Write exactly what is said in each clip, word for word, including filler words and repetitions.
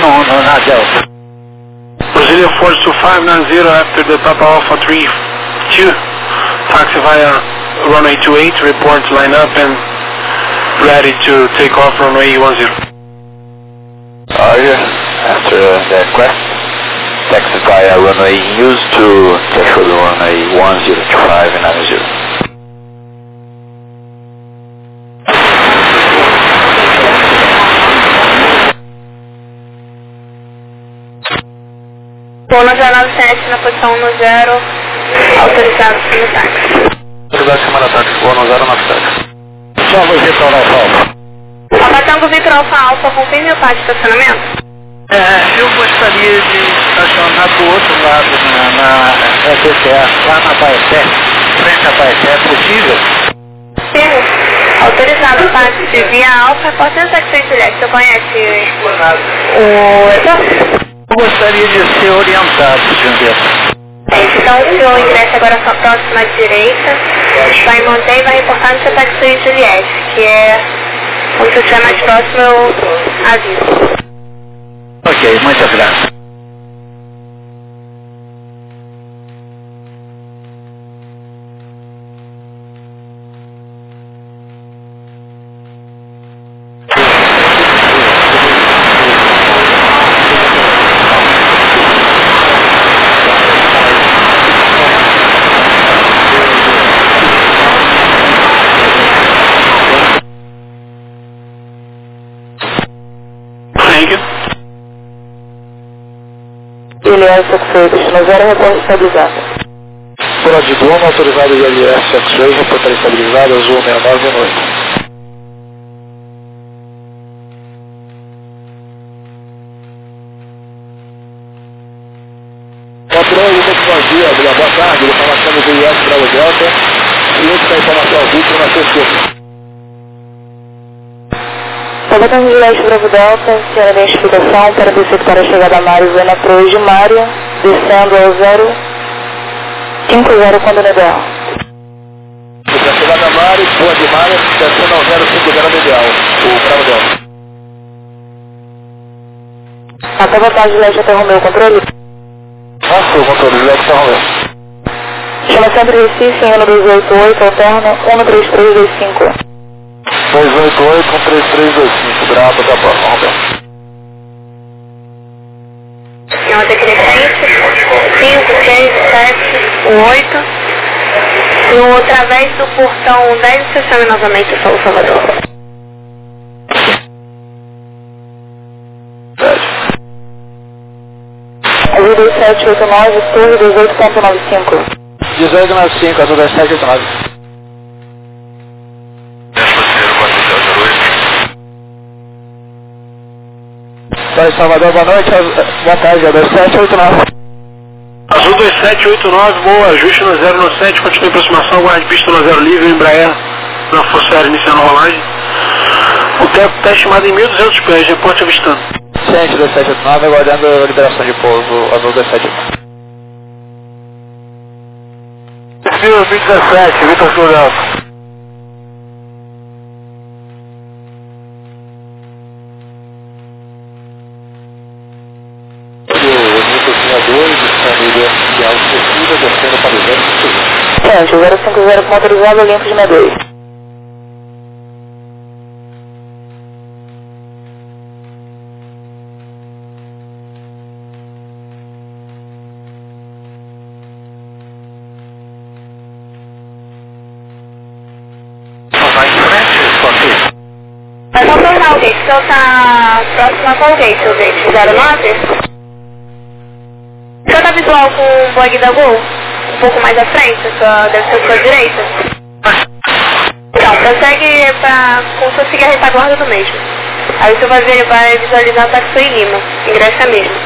no, no, na Delta. Brazilian Force two five nine zero after the Papa Alpha three two. Taxi via runway two eight, report line up and ready to take off runway one zero. Are you? After uh, the request, taxi via runway use to threshold runway one zero two five nine zero. Polo zero nove sete na posição no zero, autorizado no táxi. Autorizado em cima da táxi, voo no zero nove sete. Só você para o Alfa Alfa. Abatango Vitor Alfa Alfa, confirme o par de estacionamento. É, eu gostaria de estacionar do outro lado, na, na S C A, lá na Baeté, frente à Baeté, é possível? Sim, autorizado, táxi via Alfa, portanto, taxi Juliette, você conhece o exército? Eu gostaria de ser orientado, senhor. Então, o senhor ingressa agora sua próxima direita, vai manter e vai reportar no seu taxi Juliette, que é onde você estiver mais próximo, eu aviso. Ok, muito obrigado. I L S X-Ray, destino zero, reporte estabilizado. Pula de Bruno, autorizado I L S X-Ray, reportar estabilizado, azul seis nove um oito. Patrão, Lucas Vazia, boa tarde, informação do I S Bravo Delta, cliente da informação ao vídeo na sexta. Abatango Juliette Bravo Delta, senhora de identificação para descer para a chegada a Mário, Zona Cruz de Mário, descendo ao zero cinco zero quando no ideal. Para a chegada a Mário, boa de Mário, descendo ao zero cinco zero no ideal, o Bravo Delta. Até Abatango Juliette até Romeu, controle? Passou o controle, Juliette até Romeu. Chama sempre Recife, em um dois oito oito, alterna um três três dois cinco. dois oito oito, um três três dois cinco, Bravo, da próxima, Roberto. Não, decrescente, cinco, seis, sete, oito. E através do portão dez, você chama novamente o São Salvador. Azul dois sete oito nove, torre dezoito ponto noventa e cinco. dezoito ponto noventa e cinco, azul dois sete oito nove. Para Salvador, boa noite, boa tarde, dois sete oito nove. Azul dois sete oito nove, boa, ajuste no zero no sete, continue aproximação, guarde pista no zero livre, Embraer, na Força Aérea iniciando a rolagem. O tempo está estimado em mil e duzentos pés, reporte avistando. Ciente dois sete oito nove, aguardando a liberação de pouso, azul dois sete oito nove. Desfio vinte e dezessete, Vitor Sul. Gente, zero cinco zero com motorizado, limpo de sessenta e dois. Vai em frente, só que... Vai só tornar o gate, então tá próximo a qual gate, o gate zero nove? O senhor tá visual com o bug da Gol? Um pouco mais à frente, sua, deve ser a sua direita. Então, prossegue pra, como se fosse a retaguarda do mesmo. Aí você vai, ver, vai visualizar o Taxi em Lima, ingressa mesmo.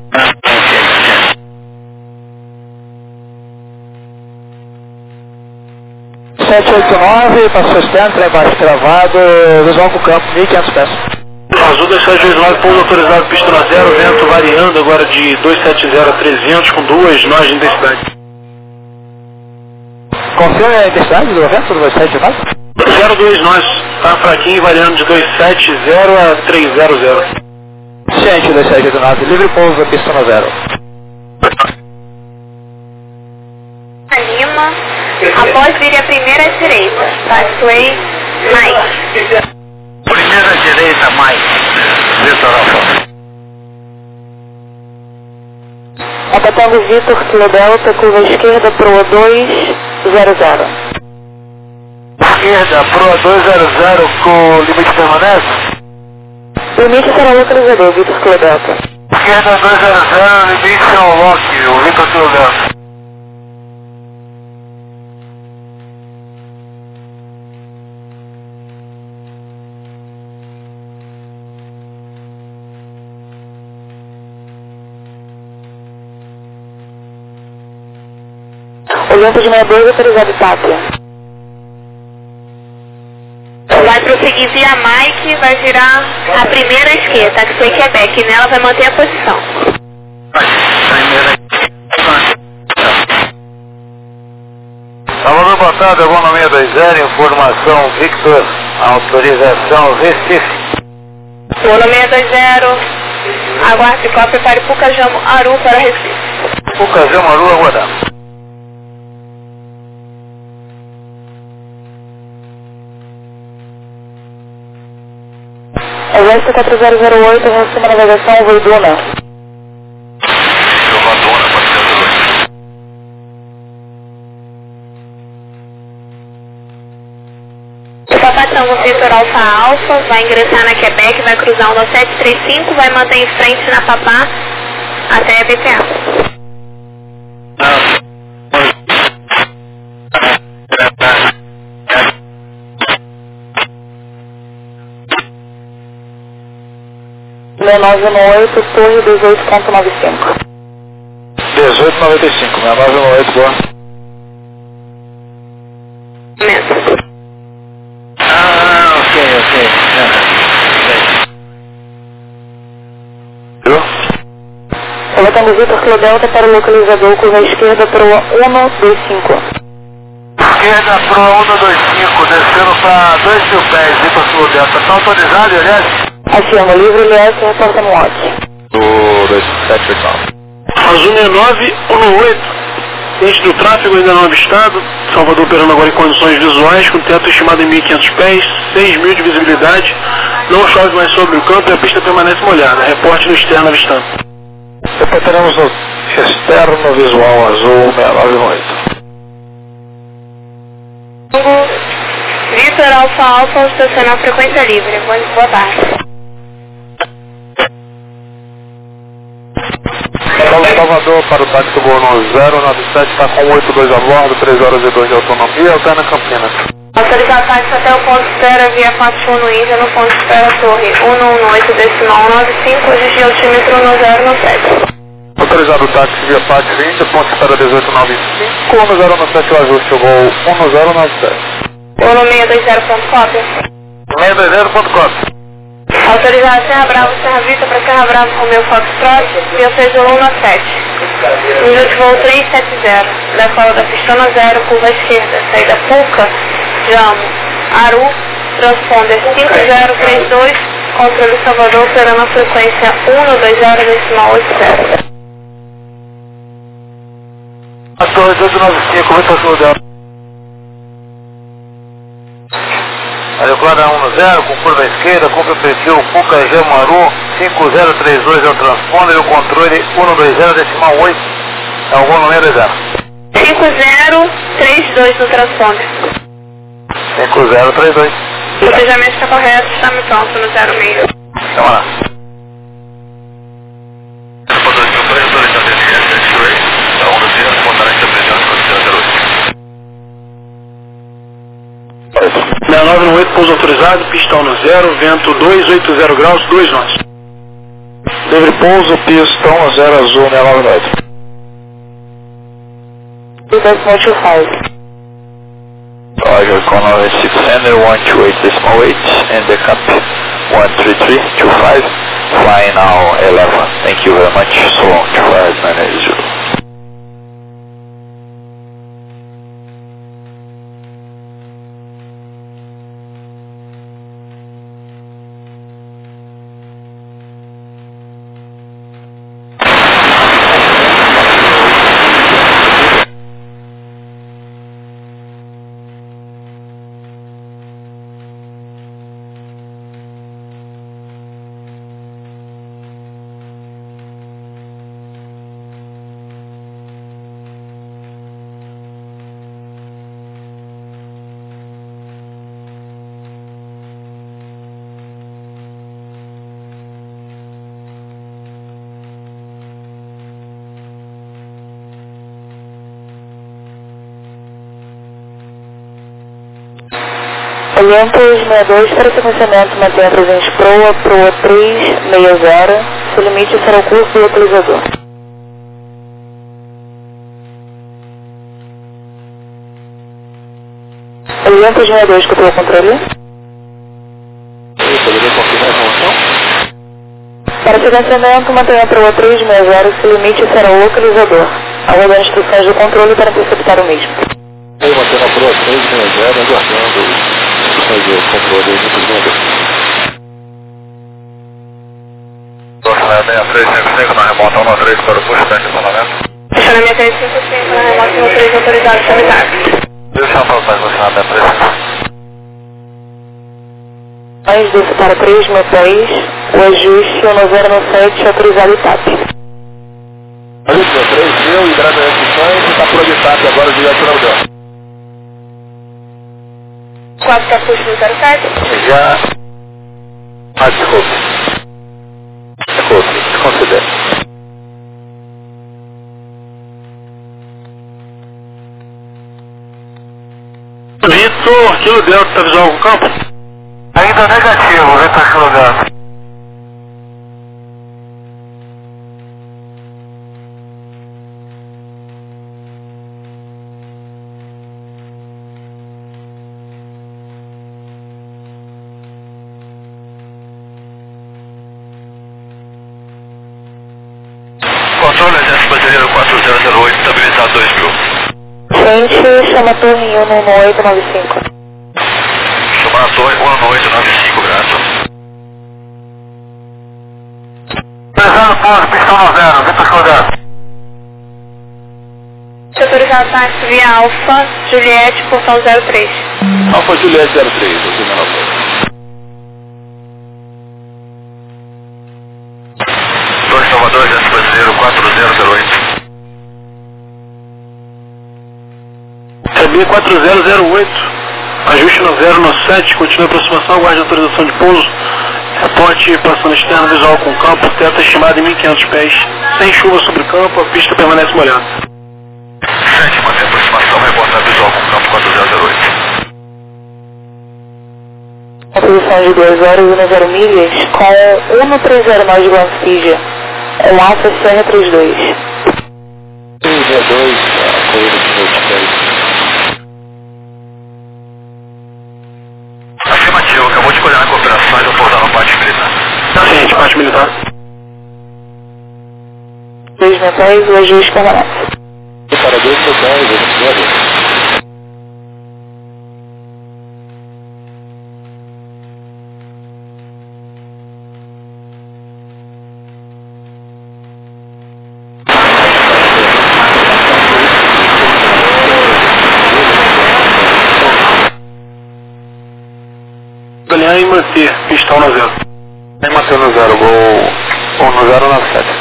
sete oito nove, passou stand, para baixo travado, visual com o campo, mil e quinhentos pés. Azul dois sete oito nove, pouso autorizado, pista na zero, vento variando agora de duzentos e setenta a trezentos com duas nós de intensidade. Confirma a intensidade do vento do dois sete nove? zero dois nós, tá fraquinho, variando de duzentos e setenta a trezentos. Ciente dois sete oito nove, livre pouso, pista no zero. Lima, após vir a primeira à direita, Taxiway Mike. Primeira à direita, Mike, Vitor Alfa. Abatendo Vitor, Kilo Delta, curva esquerda, Proa dois zero zero. Esquerda, Proa dois zero zero, com limite permanece? Limite será localizador, Vitor, Kilo Delta. Esquerda dois zero zero, limite é o Loki, o Vitor Kilo Delta. Olhando de meia dois, autorizado Pátria. Vai prosseguir via Mike, vai virar a primeira à esquerda, Taxiway Quebec, e nela vai manter a posição. Primeira. Salvador, boa tarde, Aguano seis dois zero, informação Victor, autorização Recife. Aguano seis dois zero, aguarde cópia, prepare Pucajamo Aru para Recife. Pucajamo Aru, aguardar. Exército quatro zero zero oito, resumo a navegação, voo Duna. Papatango Vitor Alfa Alfa, vai ingressar na Quebec, vai cruzar o nove sete três cinco, vai manter em frente na Papá até a B T A. sessenta e nove oito, torre dezoito ponto noventa e cinco. dezoito ponto noventa e cinco, sessenta e nove oito, boa. Ah, ok, ok. Viu? Abatendo Vitor, Kilo Delta para o localizador, curva esquerda, Proa um dois cinco. Esquerda, Proa um dois cinco, descendo para dois mil pés, Vitor Kilo Delta. Está autorizado, aliás? Afirma, livre L S, reporta no W A C. Do dois sete oito nove. Azul sessenta e nove um oito. Índice do tráfego ainda não avistado. Salvador operando agora em condições visuais, com teto estimado em mil e quinhentos pés, seis mil de visibilidade. Não chove mais sobre o campo e a pista permanece molhada. Reporte no externo avistando. Depois teremos o externo visual azul seis nove oito. Vitor Alfa Alfa, estacionar frequência livre. Boa tarde. Salvador para o táxi Borno zero nove sete, está com oito dois a bordo, três horas e dois de autonomia, alterna Campinas. Autorizar táxi até o ponto espera via quatro no Índia, no ponto espera torre um um oito decimal nove cinco, hoje de altímetro no zero no sete. Autorizado o táxi via P A C vinte, ponto espera dezoito nove cinco, no zero nove sete o ajuste, voo um zero nove sete. Olo seis dois zero ponto cópia. seis dois zero ponto cópia. Autorizar Serra Bravo, Serra Vista para Serra Bravo com meu Foxtrot, via seis um nove sete. Número de voo trezentos e setenta, decola da pistona zero, curva esquerda, saída Puca, Jamo, Aru, transponder cinco zero três dois, controle Salvador, operando a frequência um dois zero decimal oito zero. A torre dois nove cinco, Vitor Kilo Delta. Adequada um zero, com curva esquerda, cumpre o perfil Pucajamo Aru, cinco zero três dois é o transponder e o controle um dois zero decimal oito é o voo número zero. cinco zero três dois no transponder. cinco zero três dois. O planejamento está correto, estamos pronto no zero seis. Vamos lá. sessenta e nove um oito, pouso autorizado, pistão no zero, vento dois oito zero graus, dois nós. Livre pouso, pistão zero azul, seis nove oito. Decimal two five. Roger, Conor six hundred, one two eight decimal eight, and the cap one three three two five, flying now eleven. Thank you very much, so long, two five nine eight zero. Olympus sessenta e dois para sequenciamento, mantenha presente proa, proa trezentos e sessenta, seu limite será o curso do localizador. Olympus sessenta e dois, copiou o controle? Eu poderia confirmar a informação? Para sequenciamento, mantenha proa trezentos e sessenta, seu limite será o localizador. Aguardando instruções do controle para interceptar o mesmo. Eu mantendo a proa trezentos e sessenta, aguardando instruções do controle do localizador. Estacionamento seis cinco cinco na remota um três para o push, tanque de estacionamento. Estacionamento seis cinco cinco na remota um três autorizado para habitar. Deixa eu falar para o estacionamento três cinco cinco. Mais desce para três mil pés, o ajuste um zero sete autorizado e T A P. Ajuste três mil e grande restrições, está por habitar agora direto na Udão. quatro Capucho no zero sete. Já. Ah, desculpe. Desculpe, desconsidere. Vitor, Kilo Delta, está visual com o campo? Ainda negativo, Vitor Kilo Delta. Controle Exército Brasileiro quatro zero zero oito, estabilizado dois mil. Gente, chama a torre um um oito nove cinco. Chamar a torre um um oito nove cinco, graças. Pesando por pistão no zero, Vitor Kilo Delta. Autorizado táxi via Alfa, Juliette, portão zero três. Alfa Juliette zero três, aqui na Nova. Torre Salvador, Exército Brasileiro quatro zero zero oito. C B quatro zero zero oito, ajuste no zero sete, continue a aproximação, aguarde autorização de pouso, reporte passando externo visual com campo, teto estimado em mil e quinhentos pés, sem chuva sobre o campo, a pista permanece molhada. sete, mantém a aproximação, reportar visual com campo quatro zero zero oito. A posição de duas horas e zero milhas com um três zero nove de Glancidia, com Alfa Serra trinta e dois. três zero dois, a corrida de noite dez. Afirmativo, acabou de coordenar com operações, vou pousar no pátio militar. Ciente, parte militar. dois mil pés, o ajuste permanece. Para dois mil pés, obrigado. Alinhar e manter, pistão no zero. Nem manter no zero, vou um no zero nove sete.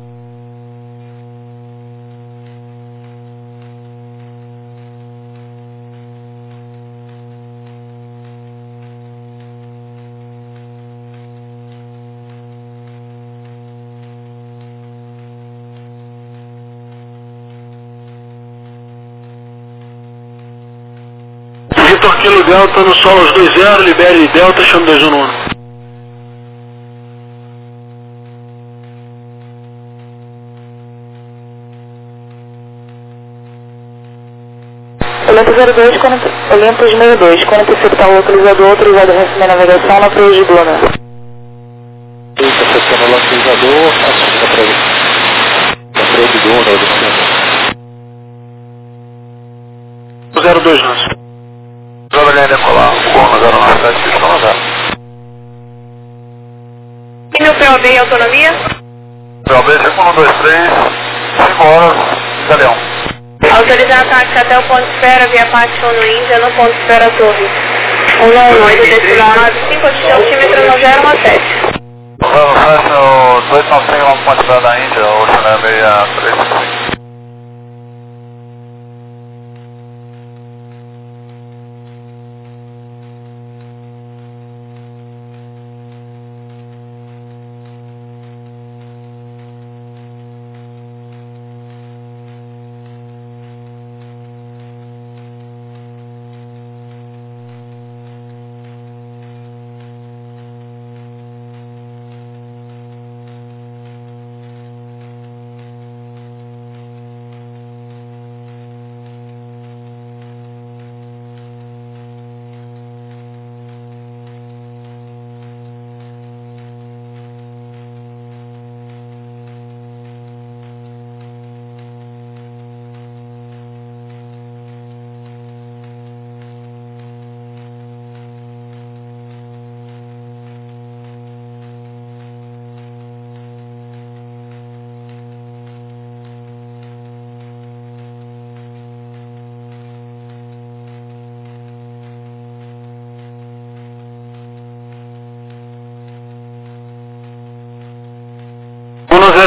Vitor Kilo Delta no solo dois zero, libere Delta, chama dois um no um. Olympus zero dois, Olympus sessenta e dois, quando interceptar o localizador, autorizado a receber navegação na proa de Duna. Interceptando o localizador, assumindo a proa de Duna, ou do centro. zero dois, nosso. Joga linha decolar, um no zero nove sete, pistão no zero. E meu P O B em autonomia? P O B cinco um dois três, cinco horas, Galeão. Autorizar táxi até o ponto esfera via Pátio no Índia, no ponto esfera Torre. um um oito, decimal nove cinco, de altímetro no zero um sete. Vamos, fecha o dois nove cinco, no ponto esfera da Índia, o Chanel seis três cinco.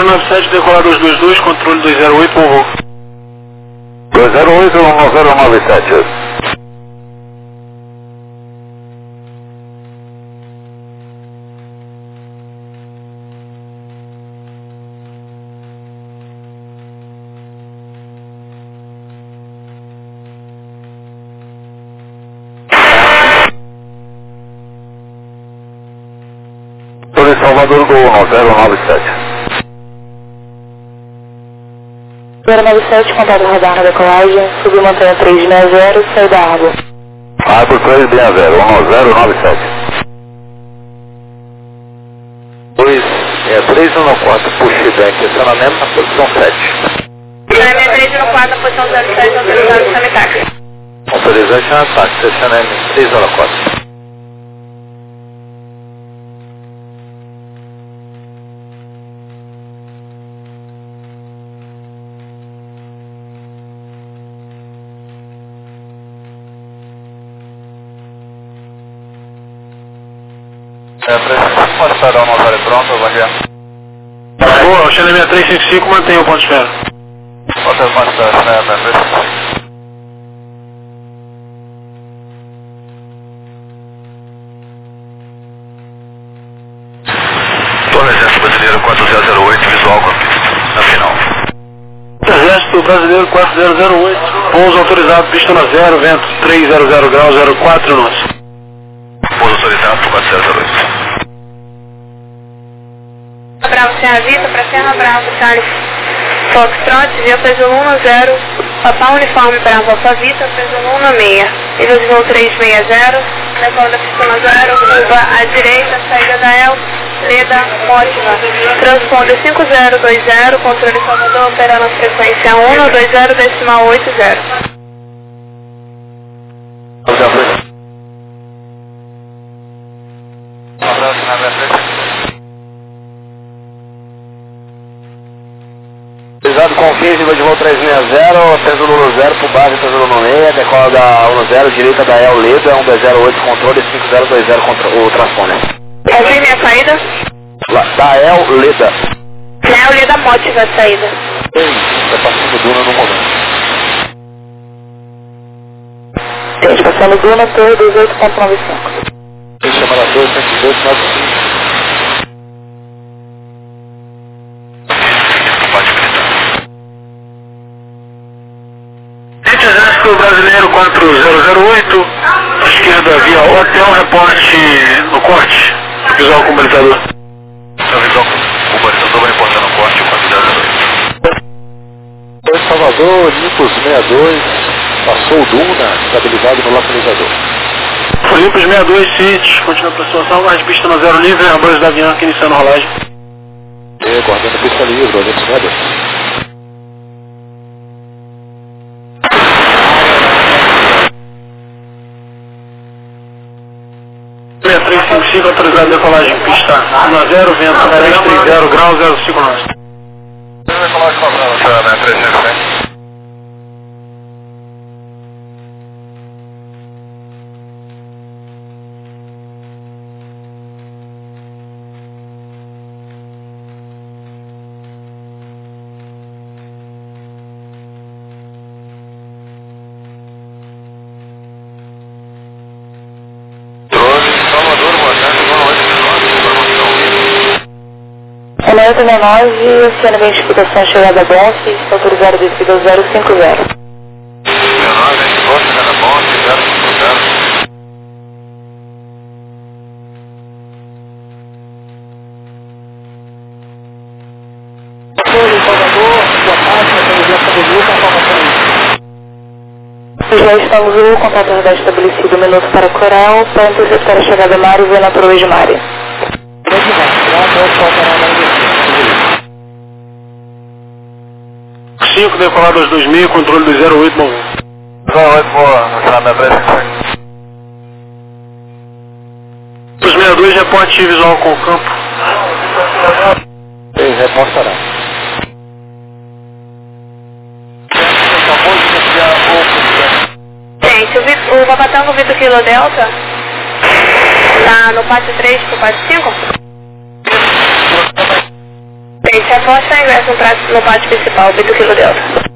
nove sete, decolar dois dois dois, controle dois zero oito, bom voo. dois zero oito, um zero nove sete. Salvador Gol um zero nove sete. zero nove sete, contato radar na decolagem, subir montanha três seis zero, sair da água. Água três seis zero, um zero nove sete. dois seis três um quatro, push back, estacionamento na posição sete. seis três um quatro, na posição zero sete, autorizado para ataque. Autorizante no ataque, estacionamento seis zero quatro. É, presidente, pode esperar uma hora pronta, bom dia. Boa, o China seis três cinco cinco, mantém o ponto de espera. Pode ser mais tarde, né, presidente? Torre Exército Brasileiro quatro zero zero oito, visual com a pista, na final. Exército Brasileiro quatro zero zero oito, pouso autorizado, pista na zero, vento três zero zero graus, zero quatro nosso. Pouso autorizado, quatro zero zero oito. Bravo, Serra Vista, para Serra Bravo, Charles Foxtrot, via peso um zero, Papá Uniforme Bravo Alphavita, peso um seis, nível de voo três seis zero, decola da pista na zero, curva à direita, saída da El, Leda, Mótiva, transponder cinco zero dois zero, controle Salvador, operando a frequência um dois zero decimal oito zero. Um abraço na minha frente. Autorizado com quinze, nível de voo três seis zero, peso um zero por base, peso um seis, decola da um zero, direita da El Leda, um dois zero oito, controle cinco zero dois zero, o transponder. Confirme minha saída? Da El Leda. El Leda Mótiva a saída. Está passando Duna no momento. Gente, passando Duna, torre dois oito ponto nove cinco. Quem chama da torre cento e dois nove cinco. Exército Brasileiro quatro zero zero oito, à esquerda via hotel, reporte no corte, visual com balizador. Então, visual com balizador vai reportar no corte, quatro zero zero oito. Salvador, Olympus sessenta e dois, passou o Duna, estabilizado no localizador. Olympus sessenta e dois, City, continua a aproximação, mais pista no zero livre, Airbus da Avianca iniciando a rolagem. E guardando pista livre, Olympus sessenta e dois. seis três cinco cinco, autorizado decolagem, pista na zero, vento três três zero graus, zero cinco nove. Decolagem cobrando, senhora, né? três cinco cinco. N oito nove, oceano de identificação chegada a Bonse, está autorizado a descida ao zero cinco zero. Já estamos no contato radar estabelecido, um minuto para Coral, para interceptar a chegada a Mário, vendo a proa de Mário. cinco, decolado aos dois mil, controle do zero oito, bom. zero oito, boa, no final da frente. Os sessenta e dois, reporte visual com o campo. seis, reportará. Gente, o, Vit- o Babatango Vitor Kilo Delta tá no pátio três pro pátio cinco? Gente, a reforça ingresso no, pra, no pátio principal, oito Kilo Delta.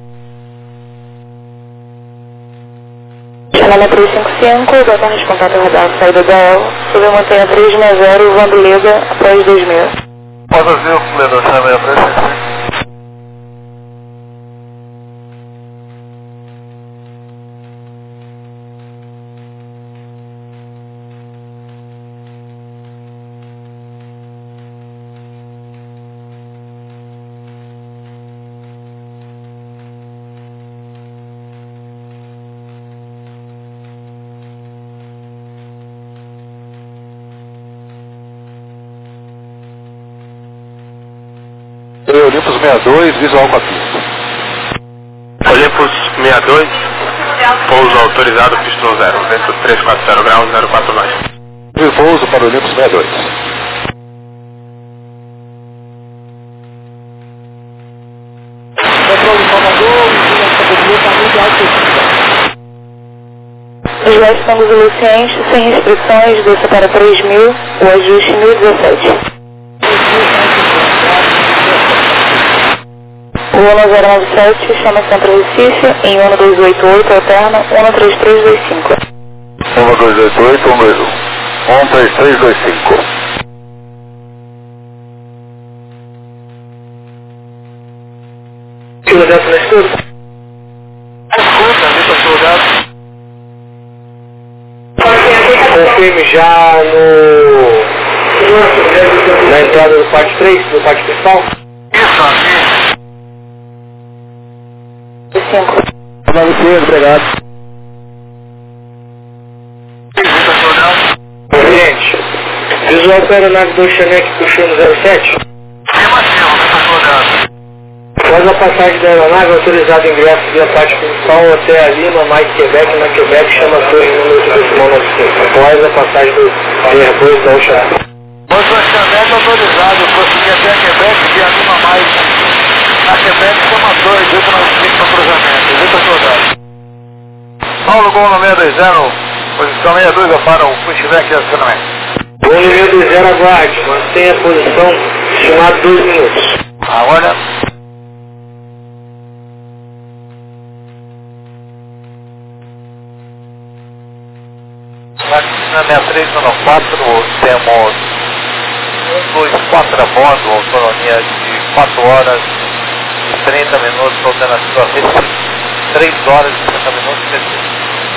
Janela três cinco cinco, vai corresponder ao radar, saída da E L, sobre a montanha três seis zero, Vandelega, após dois mil. Pode ver o colega, chama a presença. Olympus sessenta e dois, visual com a pista. Olympus sessenta e dois, pouso autorizado, pista no zero, vento trezentos e quarenta graus, zero quatro nove. E pouso para o Olympus sessenta e dois. Os gás estão dos Lucientes, sem restrições, desça para três mil, o ajuste mil e dezessete. O Uno zero nove sete, chama Centro Recife, em Uno dois oito oito, alterna Uno três três dois cinco. Uno dois oito oito, um dois um. um três três dois cinco. Kilo Delta na escuta? Escuta, Vitor Soldado. Confirme já no... na entrada do pátio três, do pátio principal? Isso, aqui. cinco. nove cinco, obrigado. Vitor Soldado. Gente, visual para a aeronave do Xanec puxou no zero sete? Afirmativo, Vitor Soldado. Após a passagem da aeronave, autorizado ingresso via pátio principal até a Lima, Mike Quebec, na Quebec, chama a torre número decimal noventa e cinco. Após a passagem do Airbus da Ocean. Pois o Xanec autorizado, consegui até a Quebec, via Lima mais. Na Quebec, chama a torre, deu para nós cinco para cruzamento. Vitor Soldado. Paulo Gol no seis dois zero, posição sessenta e dois, para o pushback e acionamento. Gol no seis dois zero, aguarde, mantenha a posição, estimado dois minutos. Agora. Na sessenta e três nove quatro temos um dois quatro a bordo, autonomia de quatro horas e trinta minutos, alternativa Recife, três horas e trinta minutos Recife.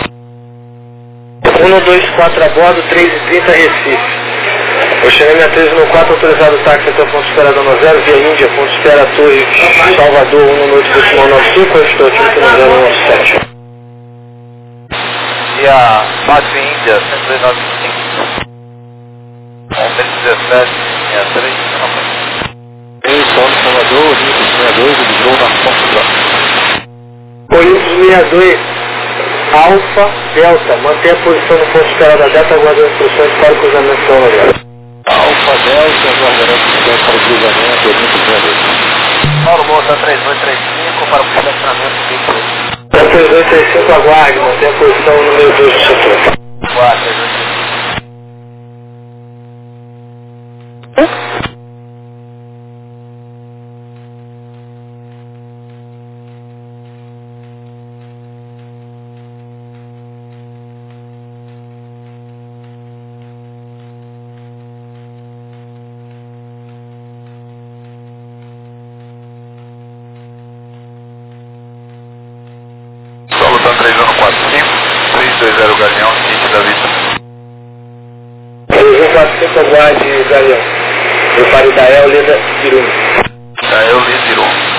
um dois quatro a bordo, três e trinta Recife. O Xanec três nove quatro autorizado o táxi até o ponto de espera Dona Zero, via Índia, ponto de espera Torre Salvador, um noite decimal noventa e cinco, eu estou aqui no zero nove sete. E a Pátio Índia, cento e noventa e cinco. um dezessete, sessenta e três, Em São Salvador, Olympus sessenta e dois, ele voou na Portugal. Olympus sessenta e dois, Alfa, Delta, mantém a posição no ponto de espera da Delta, aguardando instruções para o cruzamento da Zero. Alfa, Delta, aguardando instruções para o cruzamento, Olympus sessenta e dois. Paulo Bolsa três dois três cinco para o estacionamento vinte e oito. três dois três cinco, aguarde, mantém a posição número dois do setor. Aguarde, três um quatro cinco, três dois zero Galeão, City da Vita. três um quatro cinco, aguarde, Galeão. Prepare da El, Leda, Ciru. Da El, Leda, Ciru.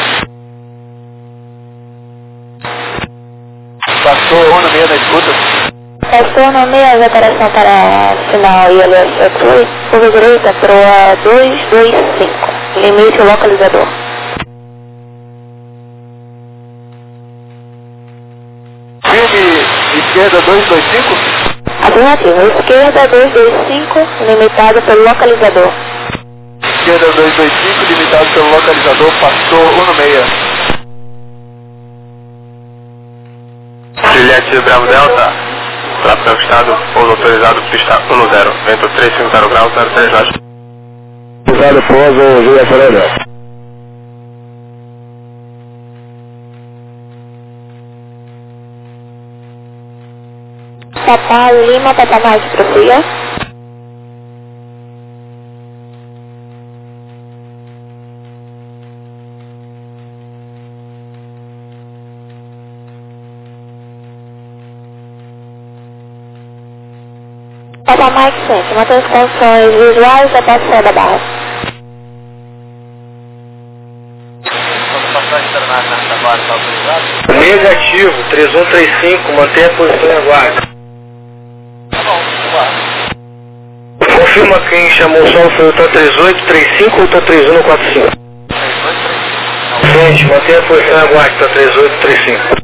Passou um no meio da escuta. Passou no meio da operação para sinal I L S Cruz, curva direita, proa dois dois cinco, limite localizador. Esquerda dois dois cinco? Afirmativo. Esquerda dois dois cinco, limitado pelo localizador. Esquerda dois dois cinco, limitado pelo localizador, passou um no meia. Juliette Bravo Delta, tráfego ajustado, pouso autorizado, pista um zero, vento trezentos e cinquenta graus, zero três baixo. Autorizado, pouso, Juliette Bravo Delta. Papa Lima, Papa Mike, prossiga. Papa Mike cinco, mantém as condições visuais da passada da barra. Negativo, três um três cinco, mantém a posição e aguarde. Confirma quem chamou o som, foi o T A três oito três cinco ou o T A três um quatro cinco? Gente, mantém a posição e aguarde, T A três oito três cinco.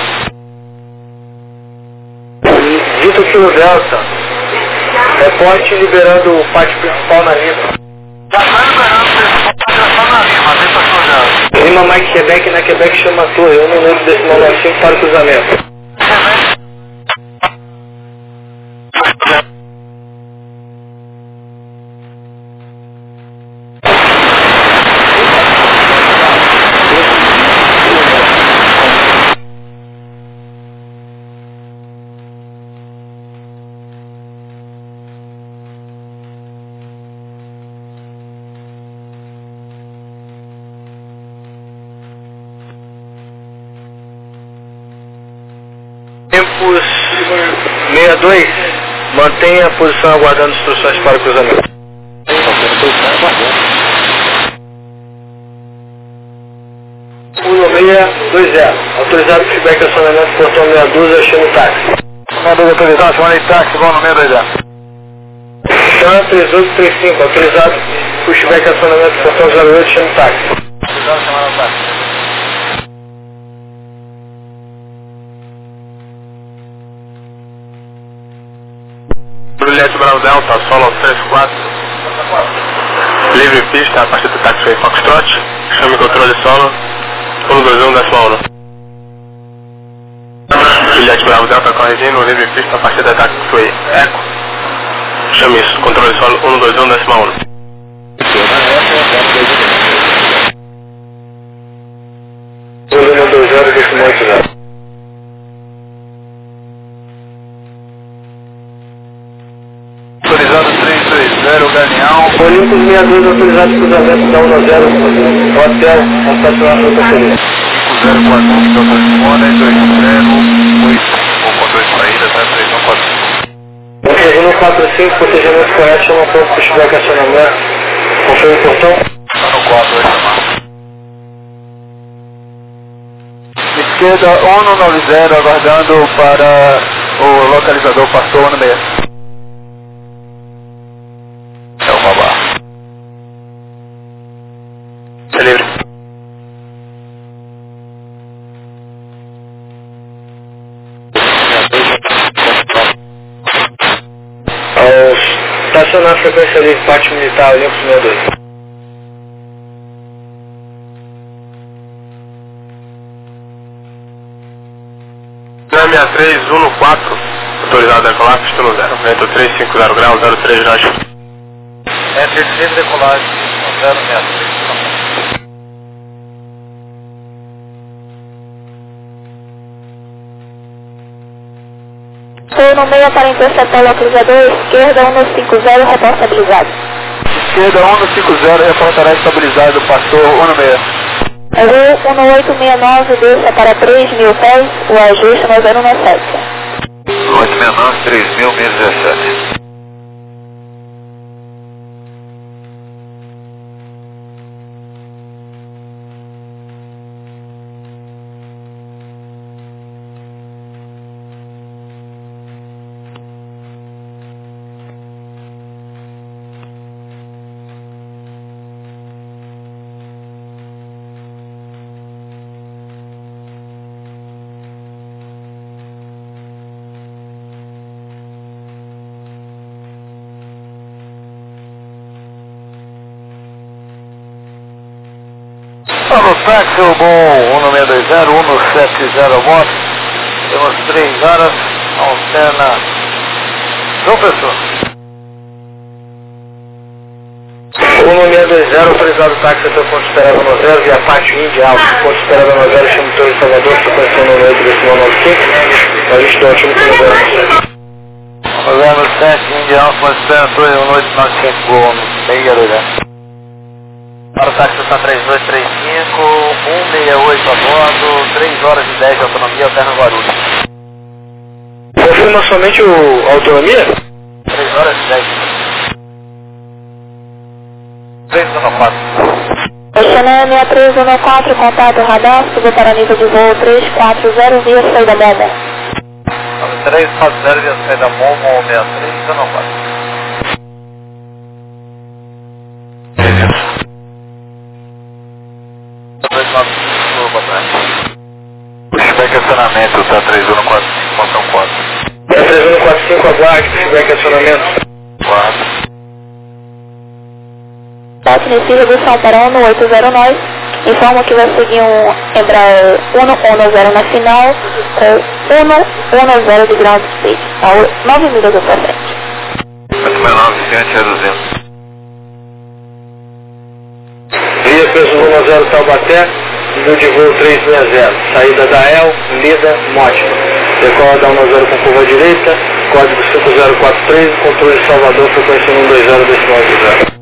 Vitor Kilo Delta, reporte liberando o pátio principal na Lima. Já está liberando o principal na Lima, vem para São Lima Mike Quebec, na Quebec chama a torre, eu não lembro desse nove cinco para o cruzamento. Tempos sessenta e dois, mantenha a posição aguardando instruções para o cruzamento. um seis dois zero, autorizado feedback acionamento portão sessenta e dois, achando o táxi. sessenta e dois autorizado, chamando de táxi, bom no sessenta e dois zero. Então, três oito três cinco, autorizado pushback acionamento portão zero oito, achando o táxi. Autorizado, chamando o táxi. Juliette Bravo Delta, solo três quatro. Livre pista, a partir do taxiway Foxtrot. Chame controle solo. um dois um, décima um. Juliette Bravo Delta, corrigindo, livre pista, a partir da taxiway Eco. Chame isso, controle solo um dois um, décima um. um dois zero, décima oito zero. Autorizado três dois zero, Ganião. Olympus sessenta e dois, autorizado cruzamento da um a zero, hotel, a estacionar no Catarina. zero quatro um, então telefone, dois zero oito, o controle de saída, tá? três um quatro cinco. três um quatro cinco, protegimento correto, chama ponto pushback acionamento. Confirma o portão. Tá no quatro, oito. Esquerda um nove zero, aguardando para o localizador pastor no meio. É uma barra. É livre. Ao estacionar a frequência livre, parte militar, Olympus sessenta e dois. sessenta e três, um quatro, autorizado a decolar, pista no zero, vento três cinco zero graus, zero três graus. Entre livre decolagem, zero sessenta e três. Foi no meio para interceptar o localizador, esquerda um cinco zero, reporta estabilizado. Esquerda um cinco zero, reportará estabilizado, pastor um seis. Voo um oito seis nove, desça para três mil pés, o ajuste no zero um sete. oito seis nove, três mil, menos dezessete. No táxi, o bom um seis dois zero, um sete zero moto, temos três horas, altena João Pessoa. um seis dois zero, autorizado táxi até o ponto esperado no zero, via pátio Índia, alto, ponto esperado no zero, chama o Torre Salvador, sequência no oito, decimal nove cinco, a gente dá o último com o zero no sete. Novembro sete, Indian Alpha San Antonio, noite nove cinco Gol, meia hora. Para o táxi Santa três dois três cinco, um seis oito a bordo, três horas e dez de autonomia, alterna Guarulhos. Confirma somente o a autonomia? três horas e dez. três um quatro. Oceania seis três um quatro, contato radar, subiu para nível de voo três quatro zero via saída Momo. três quatro zero via saída Momo, seis três um quatro. Pushback acionamento, tá três um quatro cinco, função quatro. É três um quatro cinco, aguarde, pushback acionamento. quatro. Bate nesse redução para um oito zero nove, informa que vai seguir um Embraer um um zero na final, com um um zero de ground speed, a nove milhas à sua frente. oito seis nove, diante a duzentos. Via peso um zero Taubaté, nível de voo três seis zero, saída da E L, Lida, Mótima. Decola da um zero com curva direita, código cinco zero quatro três, controle de Salvador, frequência um dois zero decimal zero.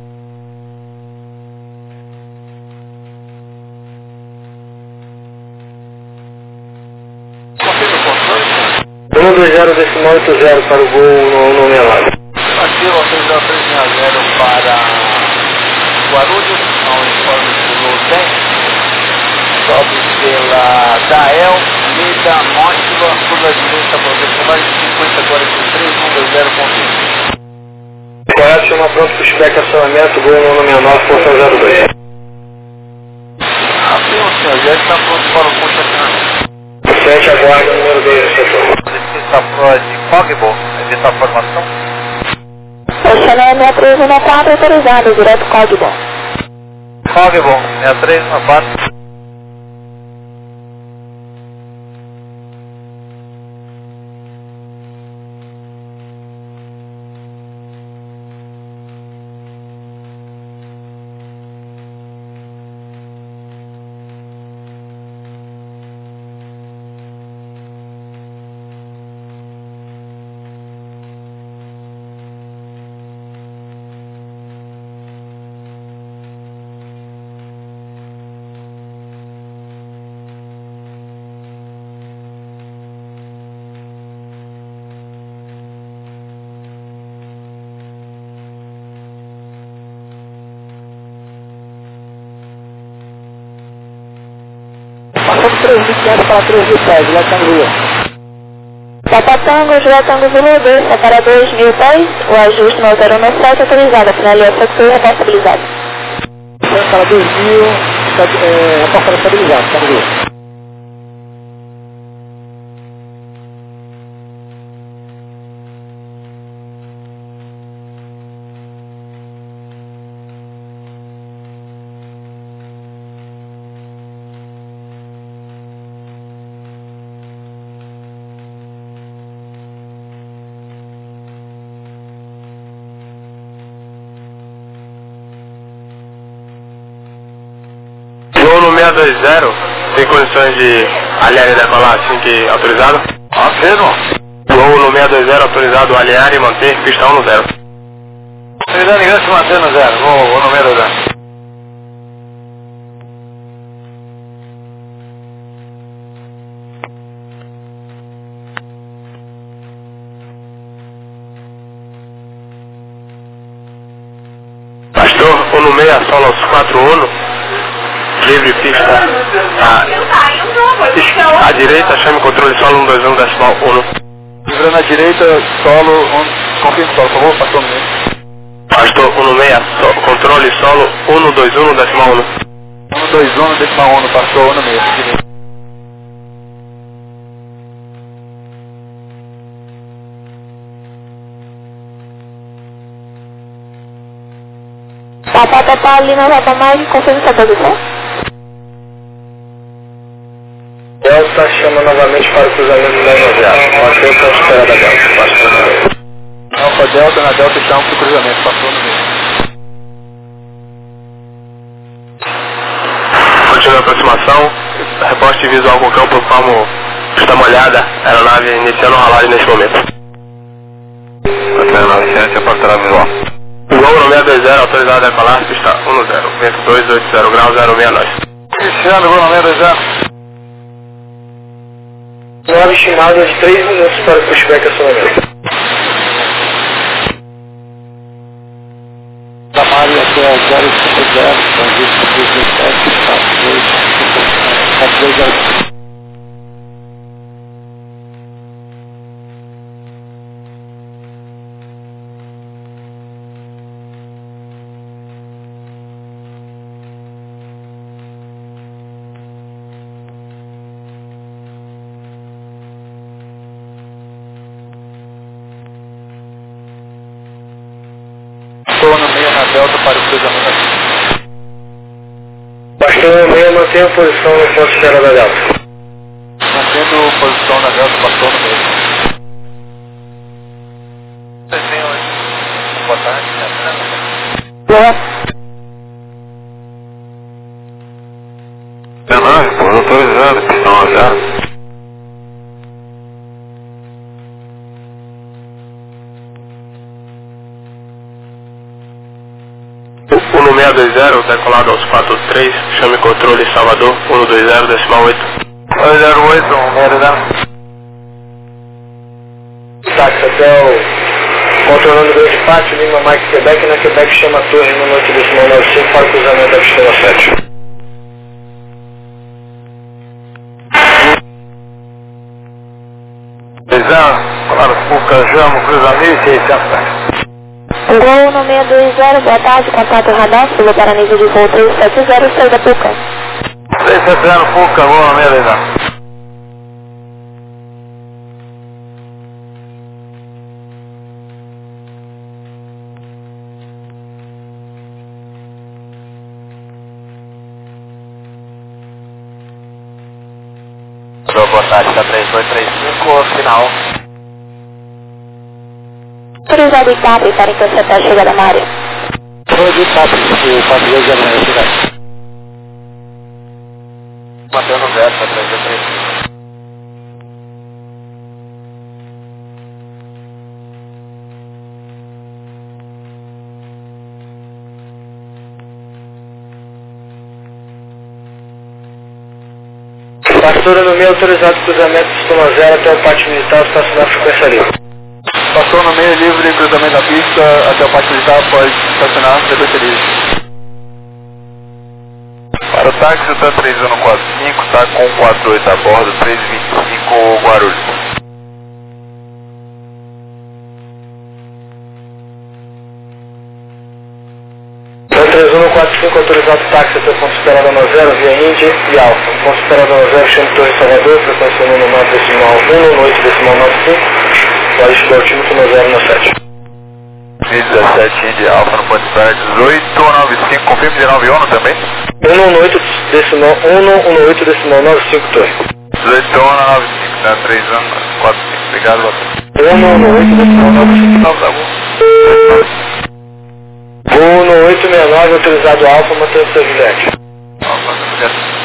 um dois zero decimal oito zero para o voo no nove. Aqui o três zero três seis zero para Guarulhos, ao informe do voo cem. Sobe pela Dael, Lida, Mótiva, curva direita, projeção mais cinquenta quarenta e três, um dois zero ponto um. Correto, chama pronto, pushback acionamento, voo no nove nove, força zero dois. Ah, sim, o senhor, já está pronto para o push acionamento. Sente aguarda o número dois do setor. Está pró de Cogbo, evitar a formação. Oceania seis três um quatro, autorizado, direto Cogbo. Cogbo, seis três um quatro. Passando três mil e quinhentos para três mil e dez, lá está no Rio. Papa Tango, Julia Tango Zulu dois, para dois mil e dez, o ajuste no zero um sete autorizado, finalização sector responsabilizado. Para dois mil, é, a porta estabilizada, está no Rio. seis dois zero, tem condições de alinhar e decolar assim que autorizado? Confirmo. Voo no seis dois zero autorizado, alinhar e manter pista um no zero. Autorizado em se manter no zero, vou, vou no número zero. Pastor, um seis Solos quatro um, livre pista à, à direita, chame controle solo um dois um decimal um. Livrando à direita, solo, um, confirmo solo, por favor, pastor no meio. Pastor, um seis, so, controle solo um dois um decimal um. um dois um decimal um, pastor, um no meio, direito. Papa Papa Lima Papa Mike, confirma sua posição. Delta chama novamente para o cruzamento da Inoviário. Passou para a espera da Delta. Passou no meio. Alfa Delta, na Delta chama para o cruzamento. Passou no meio. Continua a aproximação. Reposte visual com campo, palmo está molhada. Aeronave iniciando o ralagem neste momento. Antena novecentos, reportará visual. Gol no seis dois zero, autorizado a decolar, pista um zero, vento dois oito zero graus, zero seis nove. Iniciando, Gol no seis dois zero. Nove estimada de três minutos para o pushback acionamento. Da Mário até zero cinco zero, transição três dois sete, quatro dois, quatro dois zero. Estou no meio na delta para o cruzamento. Bastou no meio, mantenha a posição no ponto de espera da delta. Mantendo posição na delta, bastou no meio. Boa tarde, Boa. Menor, por autorizado, pistão já. um seis dois zero, decolado aos quatro três, chame controle Salvador, um dois zero, decimal oito. dois zero oito, um zero zero. Táxi até o controlando o grande pátio, Lima Mike Quebec, na Quebec chama a torre no oito decimal nove cinco para o cruzamento da pista sete. Claro, Fuca, Jamo, cruzamento e seiscentos. Gol no seis dois zero, boa tarde, contato radar, Sul para nível de voo três sete zero, saiu da Puca. três sete zero, Fuca, Gol no seis dois zero. Boa tarde, tá três dois três cinco, final. Autorizado e Capri para interceptar a chegada na área. Autorizado e Capri, o quatro dois zero nove, cidade. Mantendo o verso, tá três dois três cinco. Pastora no meio, autorizado cruzamento pistão zero até o pátio militar, estacionar frequência livre. Passou no meio livre, cruzamento da pista, até o pátio militar, pode estacionar, frequência livre. Para o táxi, está três um quatro cinco, está com quatro oito a bordo, três vinte e cinco Guarulhos. três um quatro cinco, autorizado táxi até o ponto esperado na zero, via Índia e Alfa. Ponto esperado na zero, chame Torre Salvador, frequência número nove decimal um, oito decimal nove cinco. Pode estudar o título no zero no sete. dezessete Índia Alfa no ponto esperado, dezoito nove cinco, confirme de nove um também? um oito decimal um, oito decimal nove cinco, Torre. dezoito nove cinco, tá três um quatro cinco, obrigado, um oito decimal nove cinco, tá bom. um oito seis nove, autorizado Alfa, mantendo seu Juliette. Alfa, obrigado.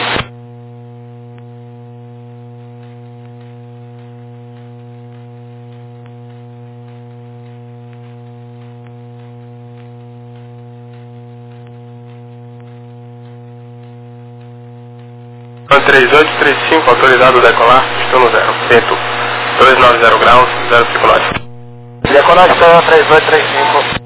três oito três cinco, autorizado decolar, estou no zero, vento dois nove zero graus, zero cinco nove. Decolar está três oito três cinco.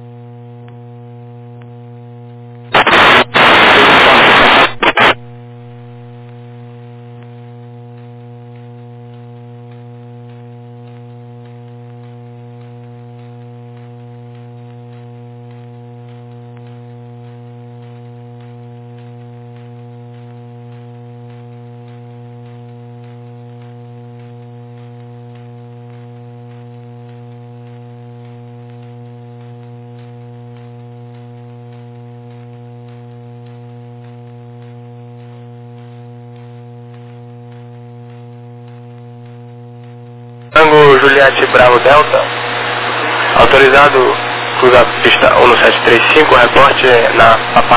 Tango Juliette Bravo Delta, autorizado cruzar pista um sete três cinco, reporte na Papá.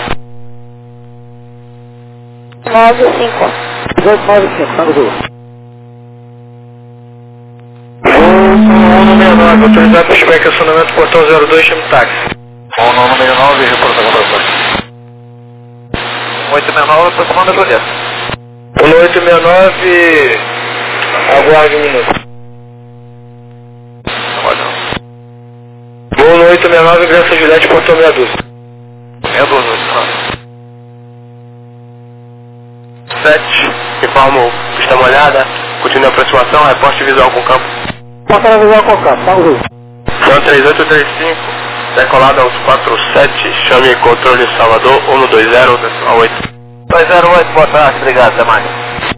nove cinco. dezoito nove cinco, Tango Zulu. um no seis nove, Autorizado pushback, acionamento portão zero dois, chame táxi. Bom, no número nove, reporta com você. oito seis nove, estou tomando a Julieta. Um oito seis nove, aguarde um minuto. Um oito seis nove, ingresso Juliette, portão meia dúzia. Meia dúzia, sete, informo pista molhada, continua a aproximação, reporte visual com campo. Passando a visual com campo, tá ouvindo? São três oito três cinco, decolada aos quatro sete, chame controle Salvador, um dois zero, decimal oito. dois zero oito, boa tarde, obrigado, até mais.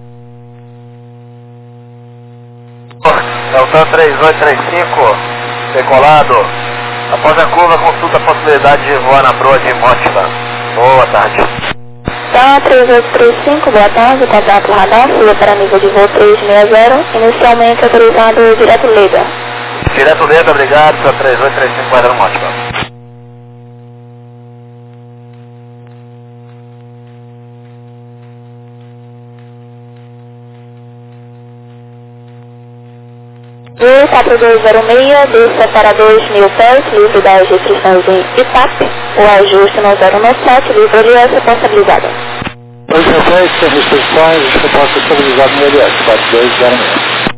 Deltan três oito três cinco, decolado. Após a curva, consulta a possibilidade de voar na proa de Mótiva. Boa tarde. Deltan três oito três cinco, boa tarde, contato radar, siga para nível de voo trezentos e sessenta, inicialmente autorizado direto Leda. Direto Leda, obrigado, para três oito três cinco, vai dar Mótiva. E quatro dois zero seis, desça para dois mil pés, livre das restrições em ITAP. O ajuste no zero nove sete, livre é responsabilizado. dois mil pés, sem restrições, resposta estabilizada no L S, quatro dois zero seis.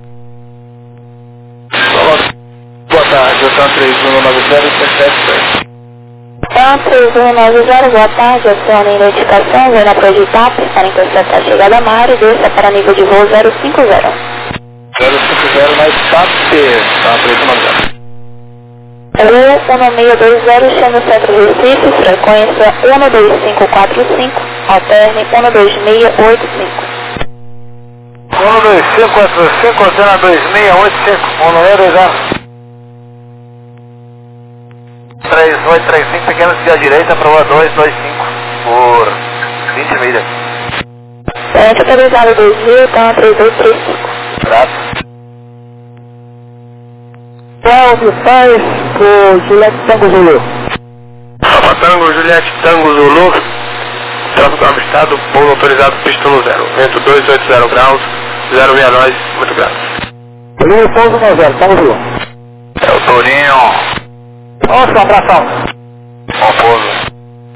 Boa tarde, Deltan três um nove zero, sete sete. Deltan três um nove zero, boa tarde, acione identificação, vem na proa de ITAP, para interceptar a chegada a mar e desça para nível de voo zero cinco zero. zero cinco zero na ITAP, tá, três um nove zero. Rua um seis dois zero, chame o centro Recife, frequência um dois cinco quatro cinco, alterne um dois seis oito cinco. um dois cinco quatro cinco, antena dois seis oito cinco, um número dois zero. três oito três cinco, pequeno desvio à direita, proa dois dois cinco, por vinte milhas. Frente autorizado desvio, então três oito três cinco. Grato. Salve, paz, o Juliette Tango Zulu. Alfa Tango, Juliette Tango Zulu, tráfego avistado, voo autorizado, pista no zero, vento dois oito zero graus, zero vírgula nove, muito grato. Juliette Tango no zero, Tango Zulu. É o Tourinho. Nossa, um abração. Bom pouso.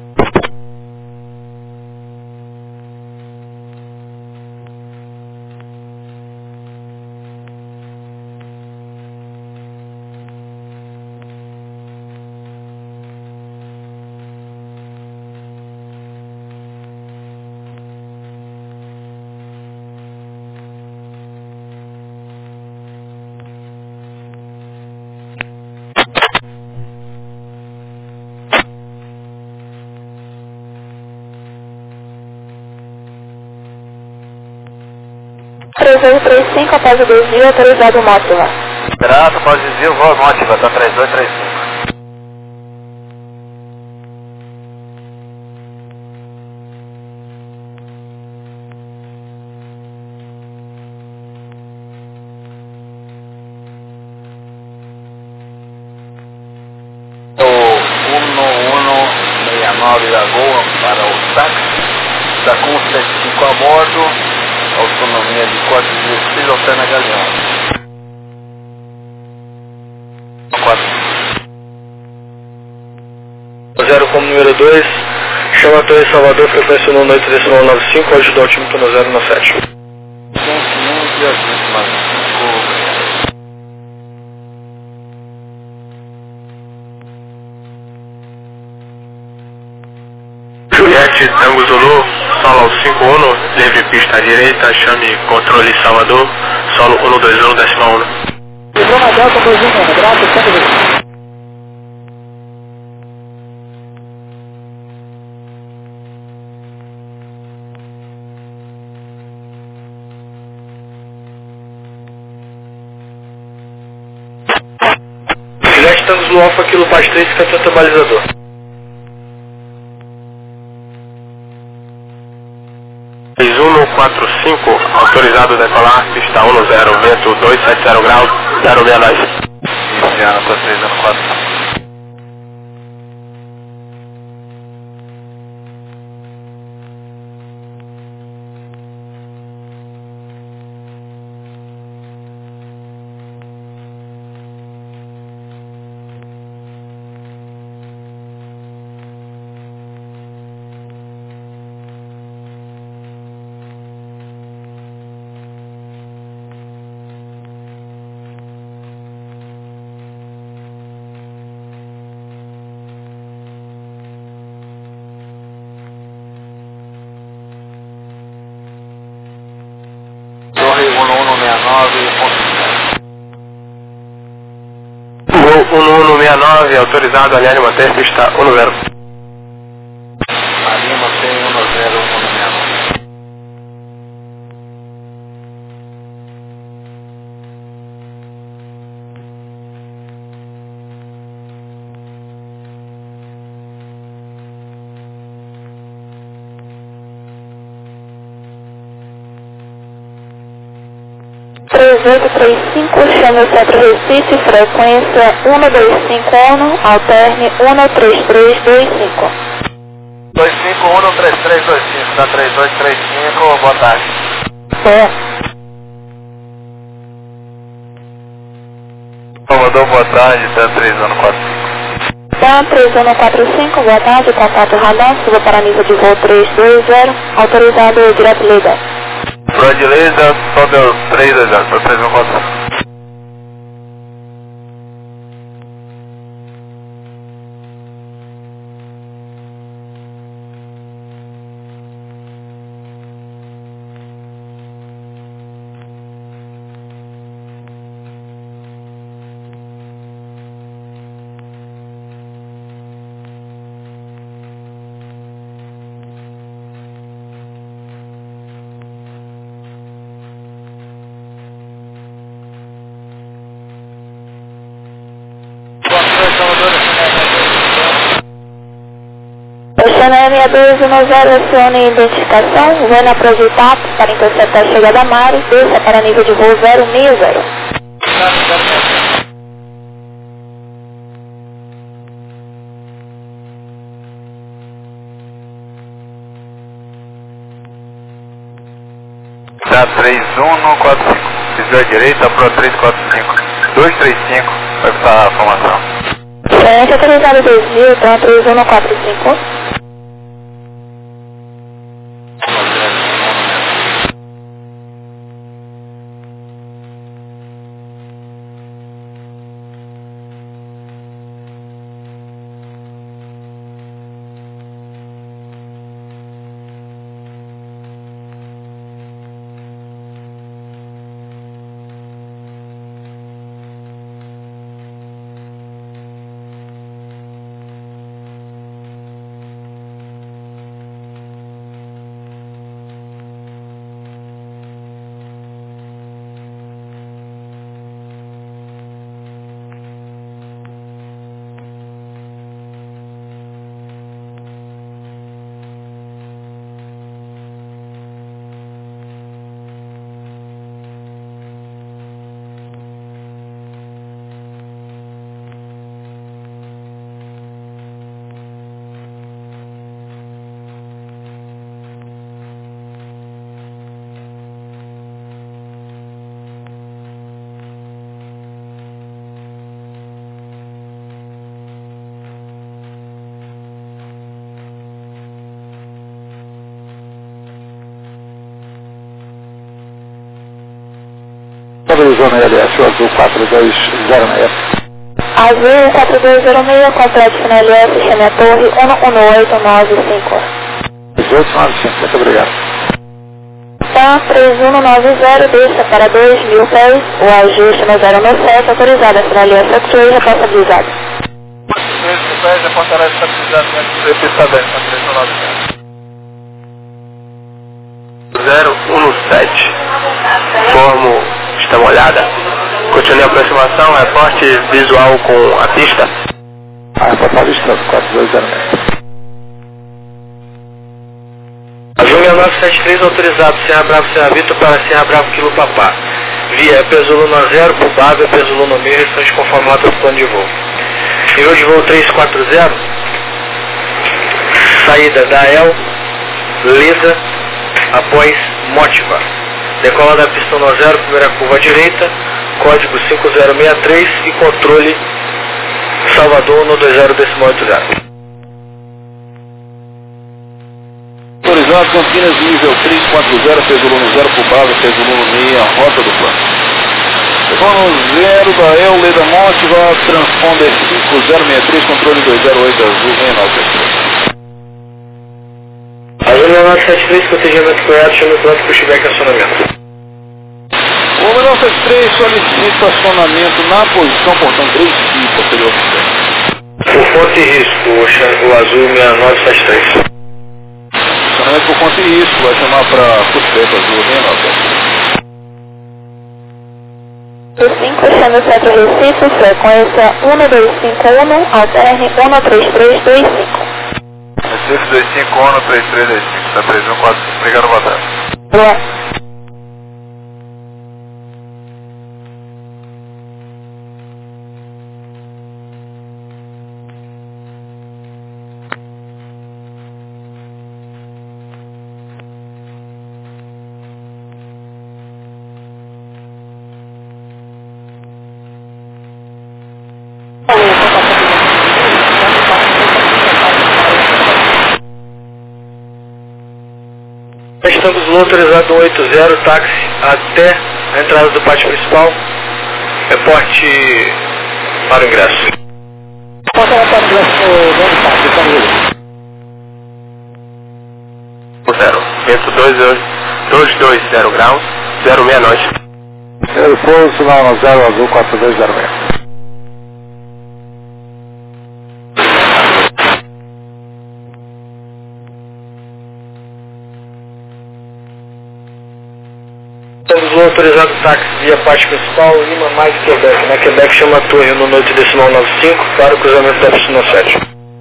três oito três cinco, após o desvio, autorizado Mótiva. Grato, pode desvio, voa Mótiva, tá três oito três cinco. um um seis nove da Goa para o táxi, está com setenta e cinco a bordo, autonomia de quatro dezesseis, alterna Galeão. zero como número dois, chama a Torre Salvador, frequência no oito decimal nove cinco, ajuda ao time no zero no sete. Juliette Tango Zulu, solo ao cinco um, livre pista à direita, chame controle Salvador, solo um dois um, decimal um. Livrou na Delta dois um um, graças, Tango Zulu. Juliette Tango Zulu Alfa, quilo Paz três, cinquenta balizador. três um quatro cinco, autorizado decolar, pista um zero, vento dois sete zero graus, zero sessenta e nove. Iniciando para três zero quatro. nove ponto sete. Voo um um seis nove, autorizado a linha manter pista um zero. A linha mantém um zero um seis nove. três oito três cinco, chama o Centro Recife, frequência um dois cinco um, alterne um três três dois cinco. dois cinco um três três dois cinco, da três oito três cinco, boa tarde. É. Salvador, boa tarde, tá três um quatro cinco. Tá três um quatro cinco, boa tarde, contato radar, suba para nível de voo três dois zero, autorizado direto legal. Front laser, só deu três dois zero, tá três um quatro cinco. Oceana seis dois um zero, acione identificação, voo na projetar para interceptar a chegada a Mari, desça para nível de voo zero seis zero. Tá três um quatro cinco, desvio à direita, pro três quatro cinco, dois três cinco, vai estar a formação. Frente autorizado desvio, tá três um quatro cinco. Zona L S, o azul quatro dois zero seis. Azul quatro dois zero seis, complete na L S, chame a torre um um oito nove cinco. dezoito nove cinco, muito obrigado. Tá três um nove zero, deixa para dois mil pés, o ajuste no zero nove sete, autorizado, a L S X-Ray, responsabilizado. dois mil pés, apontará a estabilidade dentro do pista dez, tá três um nove zero. zero um sete, formo está molhada. Continue a aproximação, reporte visual com a pista. Ah, está listado, quatro dois zero seis. Azul seis nove sete três autorizado, Serra Bravo, Serra Vitor para Serra Bravo, Quilo Papá. Via Peso Luna zero, Pubável, Peso Luna meio, restantes conforme o plano de voo. Nível de voo três quatro zero, saída da El, Leda, após Motiva. Decola da pista no zero, primeira curva à direita, código cinco zero seis três e controle Salvador no dois zero decimal oito zero. Autorizado Campinas, nível três quatro zero, peso Luno zero, Pubável, peso Luno meia, rota do plano. Decola zero da El, Leda Motiva, transponder cinco zero seis três, controle dois zero oito, azul seis nove sete três. Azul seis nove sete três, protegimento correto, chama o plano para o feedback acionamento. O Segurança três solicita estacionamento na posição portão três e posterior ao Por conta e risco, o Xangu Azul seis nove sete três. Estacionamento por conta e risco, vai chamar para Cuspeco Azul seis nove sete três. cinco, chama o Centro Recife, frequência um dois cinco um, alterne um três três dois cinco. Recife dois cinco um, três três dois cinco, tá três um quatro cinco, obrigado, boa tarde. Boa. Estamos no autorizado cento e oitenta, táxi até a entrada do pátio principal. Reporte para o ingresso. Pode falar para o ingresso do zero, vento dois dois zero graus, zero meia noite. Aeroporto, sinal no zero azul quatro dois zero seis. Estamos no autorizado táxi via pátio principal, Lima mais Quebec. Na Quebec chama a torre no noite decimal noventa e cinco para o cruzamento da piscina sete.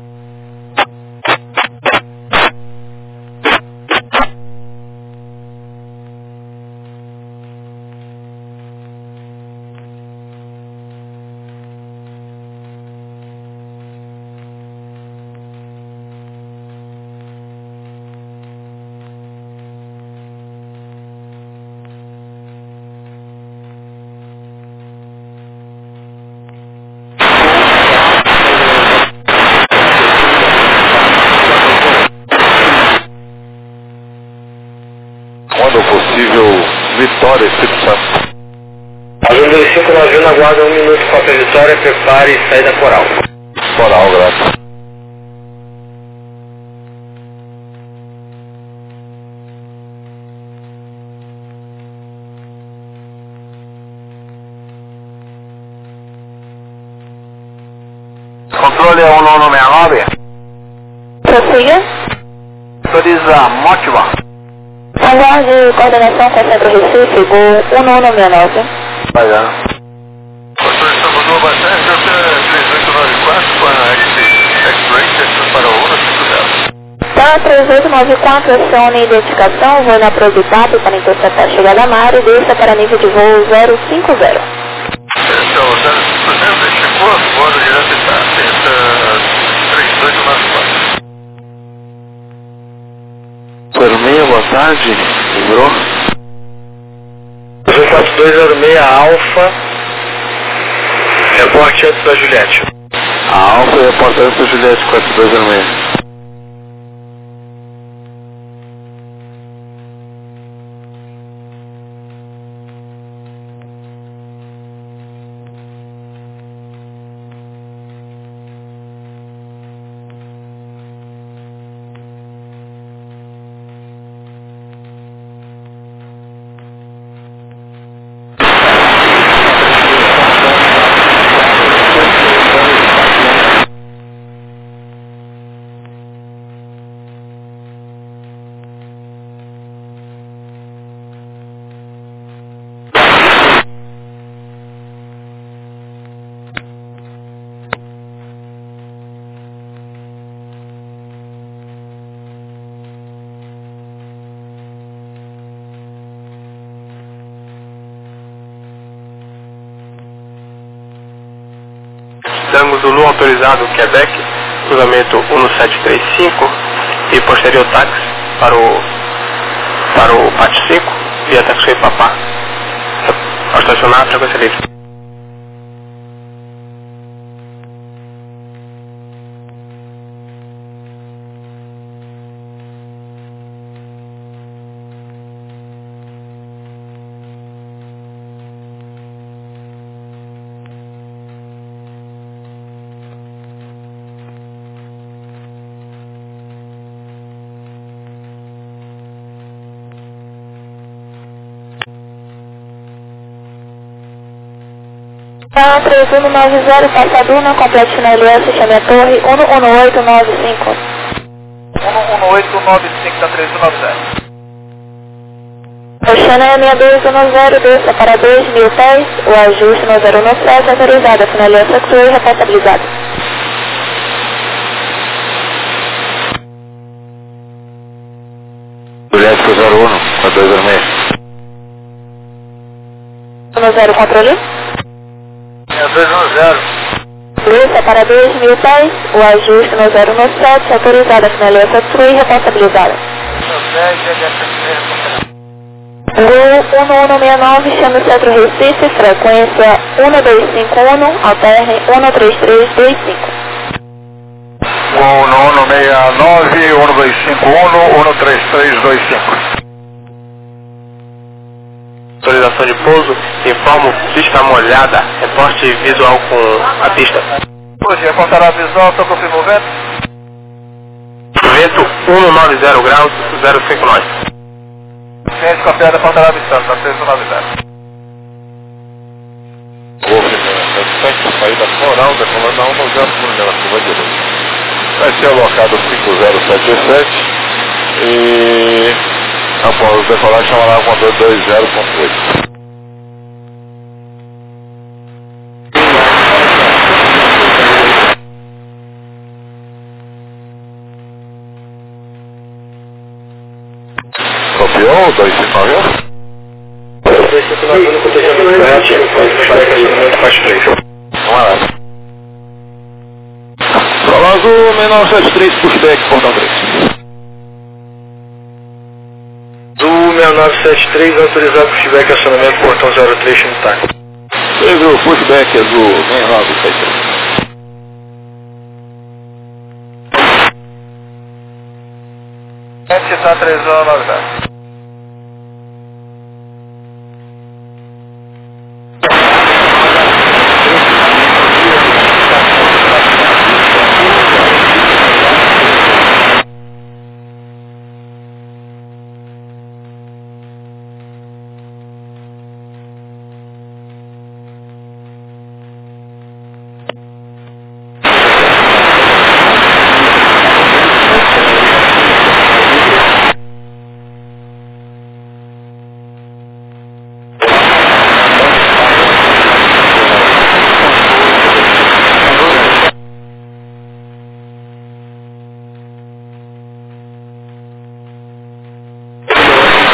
Quando possível, Vitória, Espírito Santo. Azul dois cinco nove um, aguarda um minuto para a Vitória, prepare e saída coral. Coral, graças. Controle um nove seis nove. Prossiga. Autoriza Motiva. Aguarde coordenação com o Centro Recife, gol um nove seis nove. Vai lá. Controle Salvador, boa tarde, três oito nove quatro, com a X-Ray, testando para o um cinco zero. Tá, três oito nove quatro, acione identificação, voo na Prositap para interceptar a chegada a mar e desça para nível de voo zero cinco zero. Então, zero cinco zero, chegou, voando direto e tá, tenta três oito nove quatro. Meia, boa tarde, lembrou? Azul quatro dois zero seis Alfa, reporte antes da Juliette. A Alfa e a porta antes da Juliette quatro dois zero seis. Estamos no Lu autorizado Quebec, cruzamento um sete três cinco e posterior táxi para o, para o pátio cinco, via taxi Papá. Ao estacionar, a frequência livre. Tá, três um nove zero, passa a Duna, complete na L S, chame a torre, um um oito nove cinco. um um oito nove cinco da três um nove zero. Oceana seis dois um zero, desça para dois mil pés, o ajuste no zero um sete, autorizada, finalização X-Ray responsabilizada. Juliette zero um, quatro dois zero seis. um zero, controle? seis dois um zero. Desça para dois mil pés, o ajuste no zero um sete, autorizada, finalização X-Ray responsabilizada. Gol um um seis nove, chame o centro Recife, frequência um dois cinco um, alterne um três três dois cinco. Gol um um seis nove, um dois cinco um, um três três dois cinco. Autorização de pouso, informo pista molhada, reporte visual com a pista. Hoje, reportará a visual, só confirma o vento. Vento cento e noventa graus, zero cinco nove. Ciente copiada, reportará a visual, da três um nove zero. Sete saída floral, decolando a um zero na curva direita. Vai ser alocado cinco zero sete sete e após decolar chamará com dois zero ponto oito. Copiou, dois cinco nove um? dois cinco nove um no cotejamento reativo, pode fechar estacionamento faixa três. Vamos lá. Prolazo seis nove sete três, pushback, portão três. Do seis nove sete três, autorizado pushback, acionamento, portão zero três, chame táxi. Fez o pushback azul seis nove sete três. Ciente está três um nove zero.